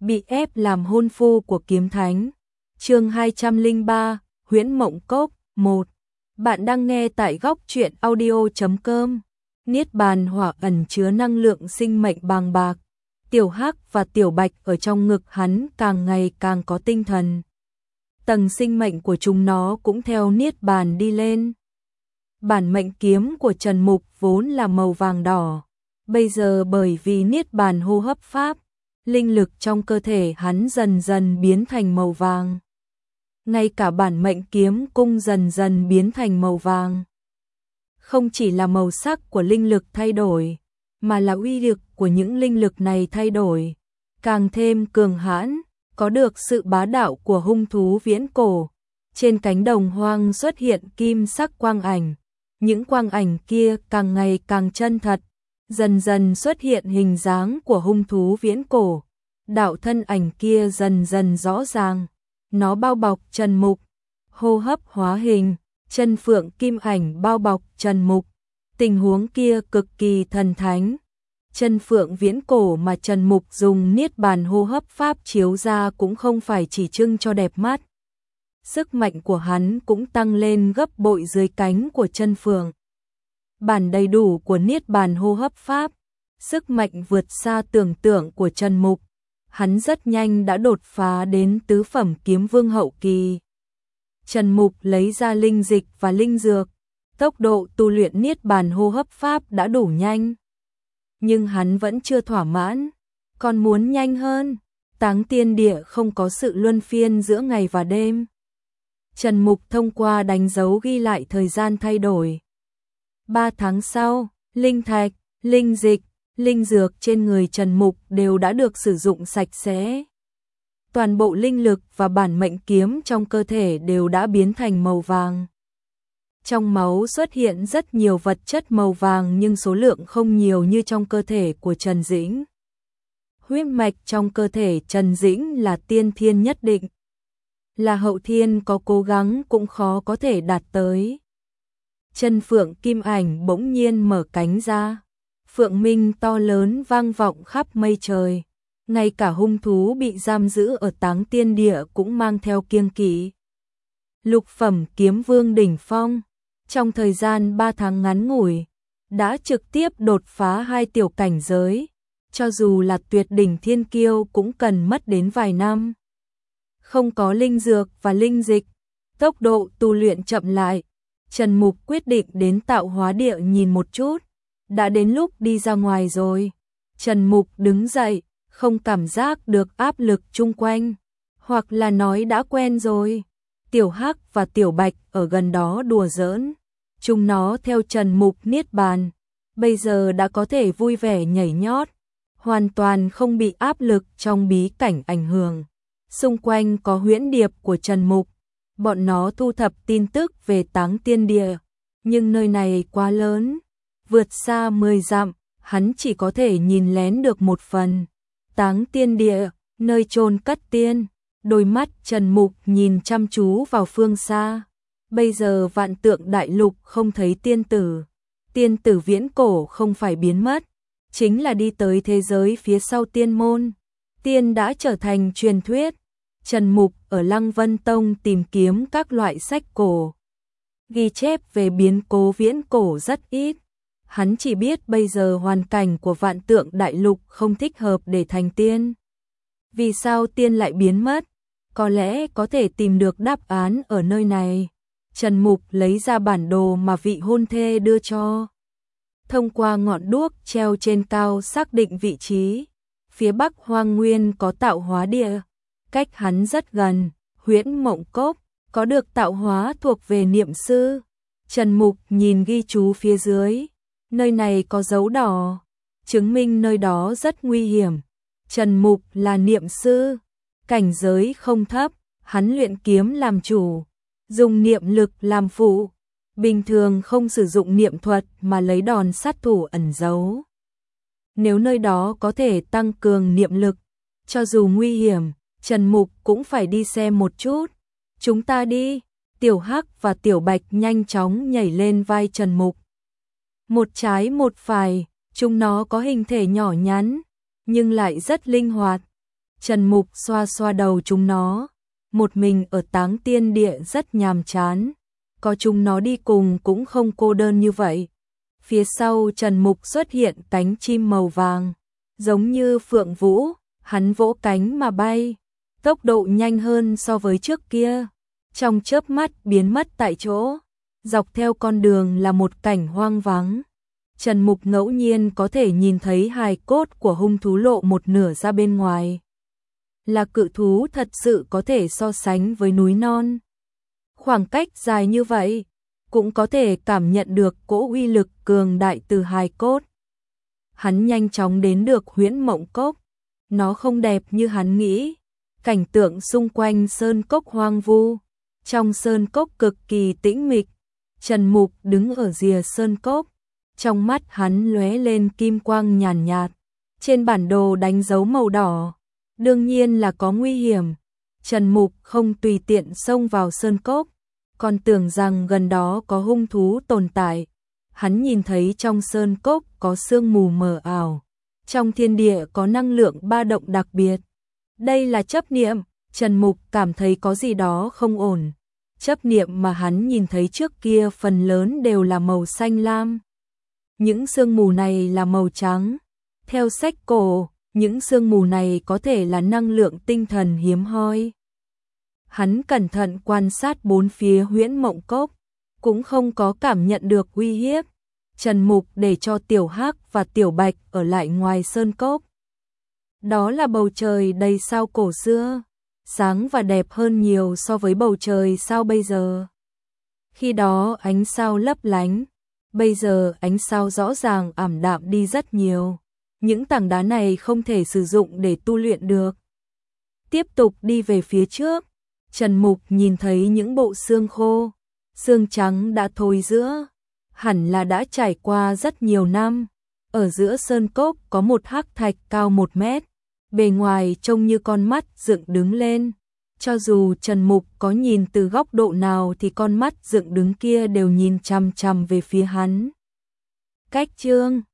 bị ép làm hôn phu của kiếm thánh. Chương 203, Huyễn Mộng Cốc 1. Bạn đang nghe tại góc truyện audio.com. Niết bàn hỏa ẩn chứa năng lượng sinh mệnh bàng bạc. Tiểu Hắc và Tiểu Bạch ở trong ngực hắn càng ngày càng có tinh thần. Tầng sinh mệnh của chúng nó cũng theo niết bàn đi lên. Bản mệnh kiếm của Trần Mục vốn là màu vàng đỏ. Bây giờ bởi vì niết bàn hô hấp pháp, linh lực trong cơ thể hắn dần dần biến thành màu vàng. Ngay cả bản mệnh kiếm cung dần dần biến thành màu vàng. Không chỉ là màu sắc của linh lực thay đổi, mà là uy lực của những linh lực này thay đổi, càng thêm cường hãn, có được sự bá đạo của hung thú viễn cổ. Trên cánh đồng hoang xuất hiện kim sắc quang ảnh, những quang ảnh kia càng ngày càng chân thật, dần dần xuất hiện hình dáng của hung thú viễn cổ. Đạo thân ảnh kia dần dần rõ ràng, nó bao bọc Trần Mục, hô hấp hóa hình, chân phượng kim ảnh bao bọc Trần Mục. Tình huống kia cực kỳ thần thánh. Chân phượng viễn cổ mà Trần Mục dùng niết bàn hô hấp pháp chiếu ra cũng không phải chỉ trưng cho đẹp mắt. Sức mạnh của hắn cũng tăng lên gấp bội dưới cánh của chân phượng. Bản đầy đủ của niết bàn hô hấp pháp, sức mạnh vượt xa tưởng tượng của Trần Mục. Hắn rất nhanh đã đột phá đến tứ phẩm kiếm vương hậu kỳ. Trần Mục lấy ra linh dịch và linh dược, tốc độ tu luyện niết bàn hô hấp pháp đã đủ nhanh. Nhưng hắn vẫn chưa thỏa mãn, còn muốn nhanh hơn. Táng tiên địa không có sự luân phiên giữa ngày và đêm. Trần Mục thông qua đánh dấu ghi lại thời gian thay đổi. 3 tháng sau, linh thạch, linh dịch, linh dược trên người Trần Mục đều đã được sử dụng sạch sẽ. Toàn bộ linh lực và bản mệnh kiếm trong cơ thể đều đã biến thành màu vàng. Trong máu xuất hiện rất nhiều vật chất màu vàng nhưng số lượng không nhiều như trong cơ thể của Trần Dĩnh. Huyết mạch trong cơ thể Trần Dĩnh là tiên thiên nhất định. Là hậu thiên có cố gắng cũng khó có thể đạt tới. Chân phượng kim ảnh bỗng nhiên mở cánh ra. Phượng minh to lớn vang vọng khắp mây trời. Ngay cả hung thú bị giam giữ ở Táng Tiên Địa cũng mang theo kiêng kỵ. Lục phẩm kiếm vương đỉnh phong, trong thời gian 3 tháng ngắn ngủi, đã trực tiếp đột phá 2 tiểu cảnh giới, cho dù là tuyệt đỉnh thiên kiêu cũng cần mất đến vài năm. Không có linh dược và linh dịch, tốc độ tu luyện chậm lại. Trần Mục quyết định đến Tạo Hóa Địa nhìn một chút. Đã đến lúc đi ra ngoài rồi. Trần Mục đứng dậy, không cảm giác được áp lực chung quanh, hoặc là nói đã quen rồi. Tiểu Hắc và Tiểu Bạch ở gần đó đùa giỡn. Chúng nó theo Trần Mục niết bàn, bây giờ đã có thể vui vẻ nhảy nhót, hoàn toàn không bị áp lực trong bí cảnh ảnh hưởng. Xung quanh có huyễn điệp của Trần Mục, bọn nó thu thập tin tức về Táng Tiên Địa, nhưng nơi này quá lớn, vượt xa 10 dặm, hắn chỉ có thể nhìn lén được một phần. Táng Tiên Địa, nơi chôn cất tiên. Đôi mắt Trần Mục nhìn chăm chú vào phương xa. Bây giờ vạn tượng đại lục không thấy tiên tử. Tiên tử viễn cổ không phải biến mất, chính là đi tới thế giới phía sau tiên môn. Tiên đã trở thành truyền thuyết. Trần Mục ở Lăng Vân Tông tìm kiếm các loại sách cổ. Ghi chép về biến cố viễn cổ rất ít. Hắn chỉ biết bây giờ hoàn cảnh của vạn tượng đại lục không thích hợp để thành tiên. Vì sao tiên lại biến mất? Có lẽ có thể tìm được đáp án ở nơi này. Trần Mục lấy ra bản đồ mà vị hôn thê đưa cho. Thông qua ngọn đuốc treo trên cao xác định vị trí. Phía bắc hoang nguyên có Tạo Hóa Địa. Cách hắn rất gần, Huyễn Mộng Cốc, có được tạo hóa thuộc về niệm sư. Trần Mục nhìn ghi chú phía dưới. Nơi này có dấu đỏ, chứng minh nơi đó rất nguy hiểm. Trần Mục là niệm sư, cảnh giới không thấp, hắn luyện kiếm làm chủ, dùng niệm lực làm phụ, bình thường không sử dụng niệm thuật mà lấy đòn sát thủ ẩn giấu. Nếu nơi đó có thể tăng cường niệm lực, cho dù nguy hiểm, Trần Mục cũng phải đi xem một chút. Chúng ta đi. Tiểu Hắc và Tiểu Bạch nhanh chóng nhảy lên vai Trần Mục. Một trái một phải, chúng nó có hình thể nhỏ nhắn, nhưng lại rất linh hoạt. Trần Mục xoa xoa đầu chúng nó, một mình ở Táng Tiên Địa rất nhàm chán, có chúng nó đi cùng cũng không cô đơn như vậy. Phía sau Trần Mục xuất hiện cánh chim màu vàng, giống như phượng vũ, hắn vỗ cánh mà bay, tốc độ nhanh hơn so với trước kia, trong chớp mắt biến mất tại chỗ. Dọc theo con đường là một cảnh hoang vắng. Trần Mục ngẫu nhiên có thể nhìn thấy hài cốt của hung thú lộ một nửa ra bên ngoài. Là cự thú thật sự có thể so sánh với núi non. Khoảng cách dài như vậy, cũng có thể cảm nhận được cỗ uy lực cường đại từ hài cốt. Hắn nhanh chóng đến được Huyễn Mộng Cốc. Nó không đẹp như hắn nghĩ. Cảnh tượng xung quanh sơn cốc hoang vu. Trong sơn cốc cực kỳ tĩnh mịch. Trần Mục đứng ở rìa sơn cốc. Trong mắt hắn lóe lên kim quang nhàn nhạt. Trên bản đồ đánh dấu màu đỏ. Đương nhiên là có nguy hiểm. Trần Mục không tùy tiện xông vào sơn cốc, còn tưởng rằng gần đó có hung thú tồn tại. Hắn nhìn thấy trong sơn cốc có sương mù mờ ảo. Trong thiên địa có năng lượng ba động đặc biệt. Đây là chấp niệm. Trần Mục cảm thấy có gì đó không ổn. Chấp niệm mà hắn nhìn thấy trước kia phần lớn đều là màu xanh lam. Những sương mù này là màu trắng. Theo sách cổ, những sương mù này có thể là năng lượng tinh thần hiếm hoi. Hắn cẩn thận quan sát bốn phía Huyễn Mộng Cốc, cũng không có cảm nhận được uy hiếp. Trần Mục để cho Tiểu Hắc và Tiểu Bạch ở lại ngoài sơn cốc. Đó là bầu trời đầy sao cổ xưa, sáng và đẹp hơn nhiều so với bầu trời sao bây giờ. Khi đó ánh sao lấp lánh, bây giờ ánh sao rõ ràng ảm đạm đi rất nhiều. Những tảng đá này không thể sử dụng để tu luyện được. Tiếp tục đi về phía trước, Trần Mục nhìn thấy những bộ xương khô, xương trắng đã thối rữa, hẳn là đã trải qua rất nhiều năm. Ở giữa sơn cốc có một hắc thạch cao 1 mét, bề ngoài trông như con mắt dựng đứng lên. Cho dù Trần Mục có nhìn từ góc độ nào thì con mắt dựng đứng kia đều nhìn chằm chằm về phía hắn. Cách chương